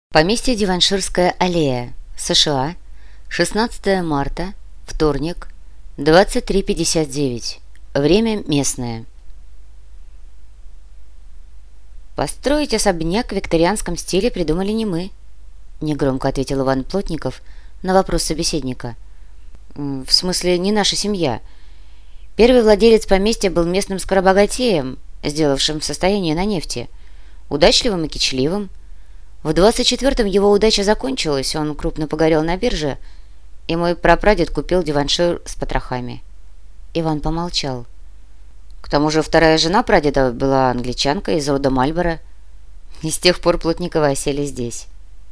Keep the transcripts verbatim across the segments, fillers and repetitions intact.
Поместье Диванширская аллея, США, шестнадцатое марта, вторник, двадцать три пятьдесят девять. Время местное. «Построить особняк в викторианском стиле придумали не мы», — негромко ответил Иван Плотников на вопрос собеседника. «В смысле, не наша семья. Первый владелец поместья был местным скоробогатеем, сделавшим состояние на нефти, удачливым и кичливым. В двадцать четвёртом его удача закончилась, он крупно погорел на бирже, и мой прапрадед купил Диваншир с потрохами». Иван помолчал. «К тому же вторая жена прадеда была англичанка из рода Мальборо, и с тех пор Плотниковы осели здесь».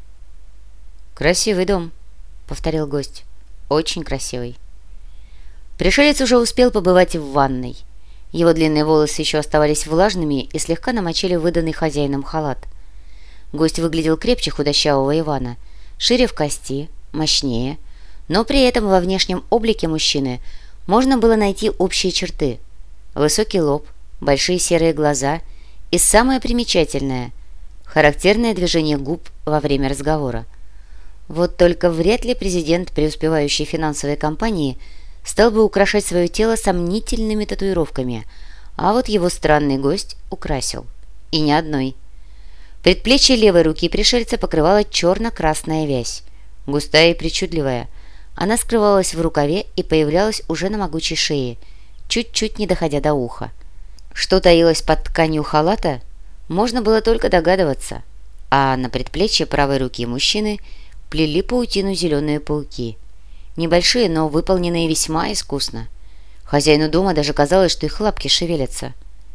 «Красивый дом», — повторил гость. «Очень красивый». Пришелец уже успел побывать и в ванной. Его длинные волосы еще оставались влажными и слегка намочили выданный хозяином халат. Гость выглядел крепче худощавого Ивана, шире в кости, мощнее, но при этом во внешнем облике мужчины можно было найти общие черты. Высокий лоб, большие серые глаза и самое примечательное – характерное движение губ во время разговора. Вот только вряд ли президент преуспевающей финансовой компании стал бы украшать свое тело сомнительными татуировками, а вот его странный гость украсил. И ни одной. Предплечье левой руки пришельца покрывала черно-красная вязь, густая и причудливая. Она скрывалась в рукаве и появлялась уже на могучей шее, чуть-чуть не доходя до уха. Что таилось под тканью халата, можно было только догадываться, а на предплечье правой руки мужчины плели паутину зеленые пауки. Небольшие, но выполненные весьма искусно. Хозяину дома даже казалось, что их лапки шевелятся.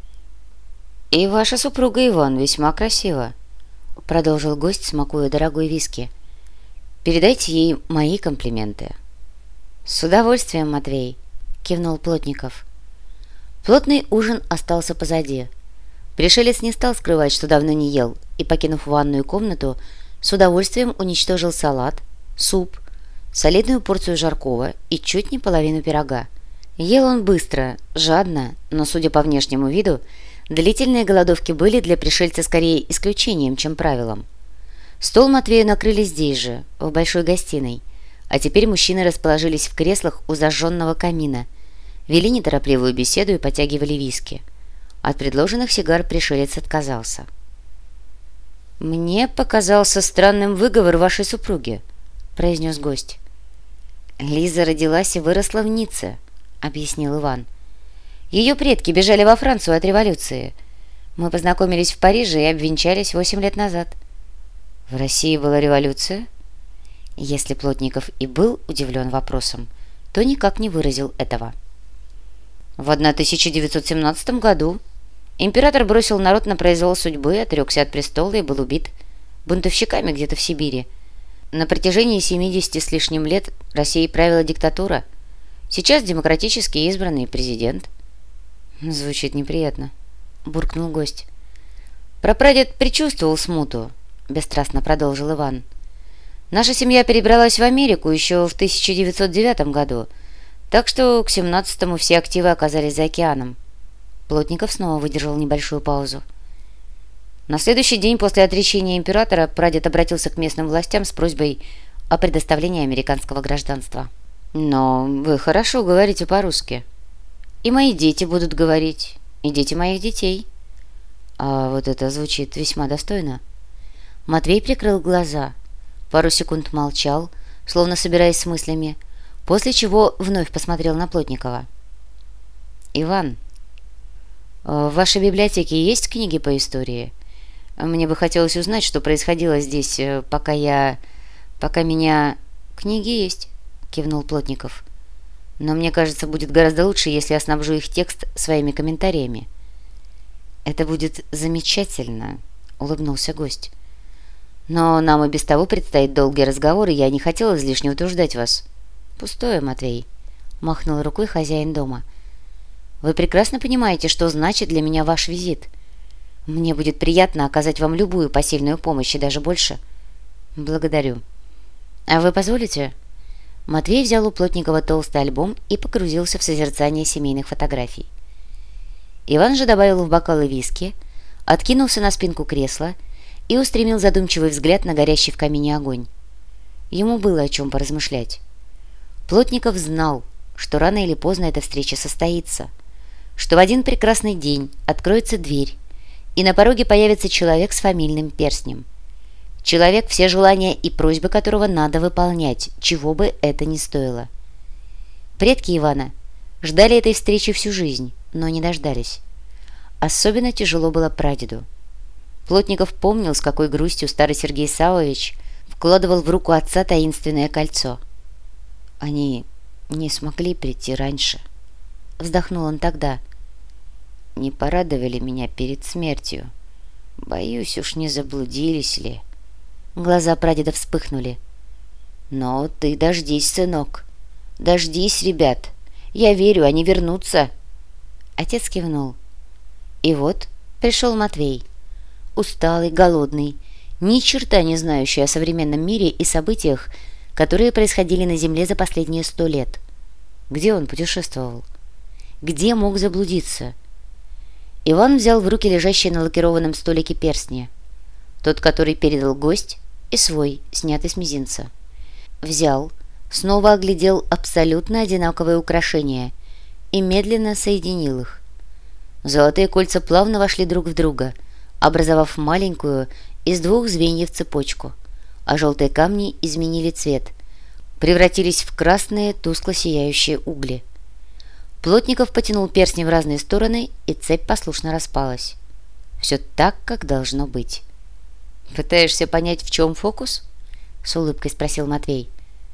«И ваша супруга, Иван, весьма красива», — продолжил гость, смакуя дорогой виски. «Передайте ей мои комплименты». «С удовольствием, Матвей», — кивнул Плотников. Плотный ужин остался позади. Пришелец не стал скрывать, что давно не ел, и, покинув ванную комнату, с удовольствием уничтожил салат, суп, солидную порцию жаркого и чуть не половину пирога. Ел он быстро, жадно, но, судя по внешнему виду, длительные голодовки были для пришельца скорее исключением, чем правилом. Стол Матвею накрыли здесь же, в большой гостиной, а теперь мужчины расположились в креслах у зажженного камина, вели неторопливую беседу и потягивали виски. От предложенных сигар пришелец отказался. «Мне показался странным выговор вашей супруги», — произнес гость. «Лиза родилась и выросла в Ницце», — объяснил Иван. «Ее предки бежали во Францию от революции. Мы познакомились в Париже и обвенчались восемь лет назад». «В России была революция?» Если Плотников и был удивлен вопросом, то никак не выразил этого. «В тысяча девятьсот семнадцатом году император бросил народ на произвол судьбы, отрекся от престола и был убит бунтовщиками где-то в Сибири. На протяжении семидесяти с лишним лет Россией правила диктатура. Сейчас демократически избранный президент». «Звучит неприятно», — буркнул гость. «Прапрадед предчувствовал смуту», — бесстрастно продолжил Иван. «Наша семья перебралась в Америку еще в тысяча девятьсот девятом году, так что к семнадцатому все активы оказались за океаном». Плотников снова выдержал небольшую паузу. На следующий день после отречения императора прадед обратился к местным властям с просьбой о предоставлении американского гражданства. «Но вы хорошо говорите по-русски. И мои дети будут говорить, и дети моих детей». А вот это звучит весьма достойно. Матвей прикрыл глаза, пару секунд молчал, словно собираясь с мыслями, после чего вновь посмотрел на Плотникова. «Иван, в вашей библиотеке есть книги по истории? Мне бы хотелось узнать, что происходило здесь, пока я... пока меня...» «Книги есть», — кивнул Плотников. «Но мне кажется, будет гораздо лучше, если я снабжу их текст своими комментариями». «Это будет замечательно», — улыбнулся гость. «Но нам и без того предстоит долгий разговор, и я не хотел излишне утруждать вас». «Пустое, Матвей», — махнул рукой хозяин дома. «Вы прекрасно понимаете, что значит для меня ваш визит. Мне будет приятно оказать вам любую посильную помощь и даже больше». «Благодарю». «А вы позволите?» Матвей взял у Плотникова толстый альбом и погрузился в созерцание семейных фотографий. Иван же добавил в бокалы виски, откинулся на спинку кресла и устремил задумчивый взгляд на горящий в камине огонь. Ему было о чем поразмышлять. Плотников знал, что рано или поздно эта встреча состоится, что в один прекрасный день откроется дверь, и на пороге появится человек с фамильным перстнем. Человек, все желания и просьбы которого надо выполнять, чего бы это ни стоило. Предки Ивана ждали этой встречи всю жизнь, но не дождались. Особенно тяжело было прадеду. Плотников помнил, с какой грустью старый Сергей Савович вкладывал в руку отца таинственное кольцо. «Они не смогли прийти раньше», — вздохнул он тогда. «Не порадовали меня перед смертью. Боюсь, уж не заблудились ли». Глаза прадеда вспыхнули. «Но ты дождись, сынок. Дождись, ребят. Я верю, они вернутся». Отец кивнул. И вот пришел Матвей. Усталый, голодный, ни черта не знающий о современном мире и событиях, которые происходили на земле за последние сто лет. Где он путешествовал? Где мог заблудиться? Иван взял в руки лежащие на лакированном столике перстни. Тот, который передал гость, и свой, снятый с мизинца. Взял, снова оглядел абсолютно одинаковые украшения и медленно соединил их. Золотые кольца плавно вошли друг в друга, образовав маленькую из двух звеньев цепочку, а желтые камни изменили цвет, превратились в красные тускло сияющие угли. Плотников потянул перстни в разные стороны, и цепь послушно распалась. Все так, как должно быть. «Пытаешься понять, в чем фокус?» — с улыбкой спросил Матвей.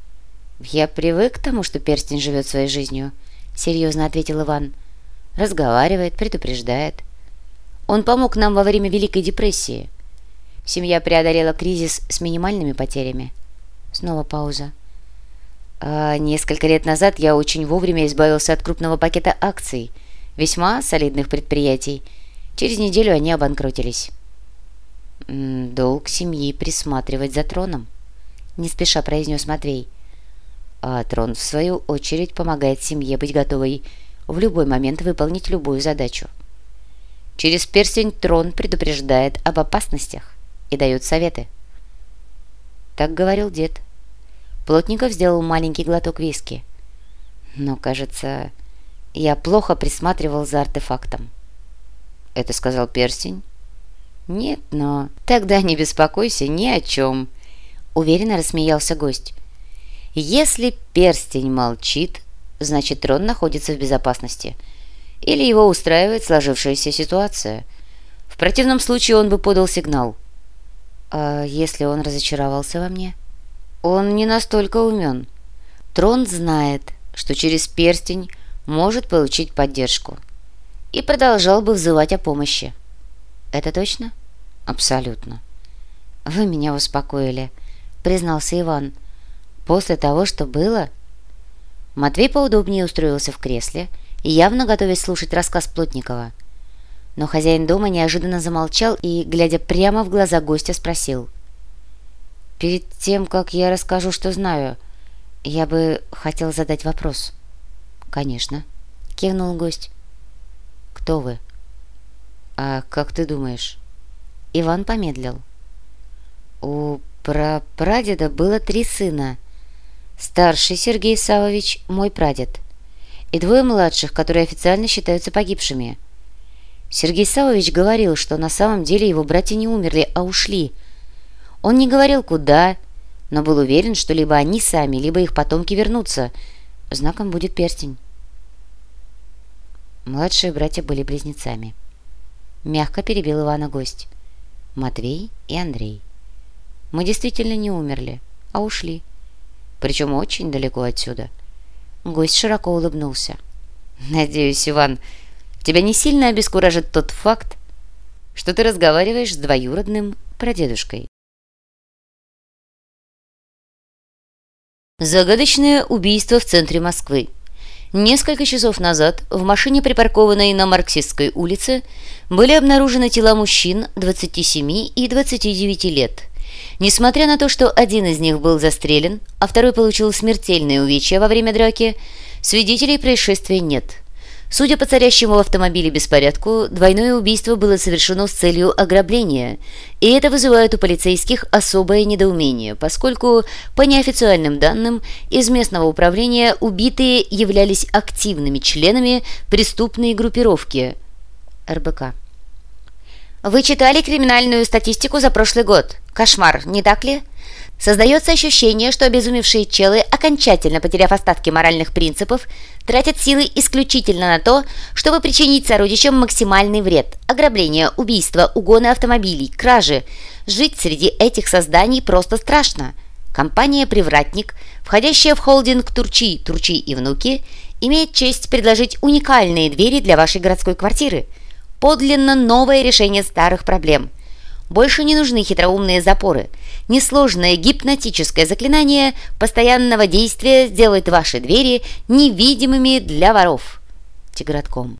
«Я привык к тому, что перстень живет своей жизнью», — серьезно ответил Иван. «Разговаривает, предупреждает. Он помог нам во время Великой депрессии. Семья преодолела кризис с минимальными потерями». Снова пауза. «А несколько лет назад я очень вовремя избавился от крупного пакета акций, весьма солидных предприятий. Через неделю они обанкротились». «Долг семьи присматривать за троном», — не спеша произнес Матвей. «А трон, в свою очередь, помогает семье быть готовой в любой момент выполнить любую задачу. Через перстень трон предупреждает об опасностях и дает советы». Так говорил дед. Плотников сделал маленький глоток виски. «Но, кажется, я плохо присматривал за артефактом». «Это сказал перстень?» «Нет, но...» «Тогда не беспокойся ни о чем», — уверенно рассмеялся гость. «Если перстень молчит, значит, трон находится в безопасности. Или его устраивает сложившаяся ситуация. В противном случае он бы подал сигнал». «А если он разочаровался во мне?» «Он не настолько умен. Трон знает, что через перстень может получить поддержку. И продолжал бы взывать о помощи». «Это точно?» «Абсолютно». «Вы меня успокоили», — признался Иван. «После того, что было...» Матвей поудобнее устроился в кресле, явно готовясь слушать рассказ Плотникова. Но хозяин дома неожиданно замолчал и, глядя прямо в глаза гостя, спросил. «Перед тем, как я расскажу, что знаю, я бы хотел задать вопрос». «Конечно», — кивнул гость. «Кто вы?» «А как ты думаешь?» Иван помедлил. «У прапрадеда было три сына. Старший Сергей Савович — мой прадед, и двое младших, которые официально считаются погибшими. Сергей Савович говорил, что на самом деле его братья не умерли, а ушли. Он не говорил, куда, но был уверен, что либо они сами, либо их потомки вернутся. Знаком будет перстень». Младшие братья были близнецами. Мягко перебил Ивана гость. «Матвей и Андрей. Мы действительно не умерли, а ушли. Причем очень далеко отсюда». Гость широко улыбнулся. «Надеюсь, Иван, тебя не сильно обескуражит тот факт, что ты разговариваешь с двоюродным прадедушкой». Загадочное убийство в центре Москвы. Несколько часов назад в машине, припаркованной на Марксистской улице, были обнаружены тела мужчин двадцати семи и двадцати девяти лет. Несмотря на то, что один из них был застрелен, а второй получил смертельные увечья во время драки, свидетелей происшествия нет. Судя по царящему в автомобиле беспорядку, двойное убийство было совершено с целью ограбления, и это вызывает у полицейских особое недоумение, поскольку, по неофициальным данным, из местного управления убитые являлись активными членами преступной группировки эр бэ ка. Вы читали криминальную статистику за прошлый год? Кошмар, не так ли? Создается ощущение, что обезумевшие челы, окончательно потеряв остатки моральных принципов, тратят силы исключительно на то, чтобы причинить сородичам максимальный вред. Ограбление, убийство, угоны автомобилей, кражи. Жить среди этих созданий просто страшно. Компания «Привратник», входящая в холдинг «Турчи, Турчи и внуки», имеет честь предложить уникальные двери для вашей городской квартиры. Подлинно новое решение старых проблем. Больше не нужны хитроумные запоры. Несложное гипнотическое заклинание постоянного действия сделает ваши двери невидимыми для воров. Тигратком.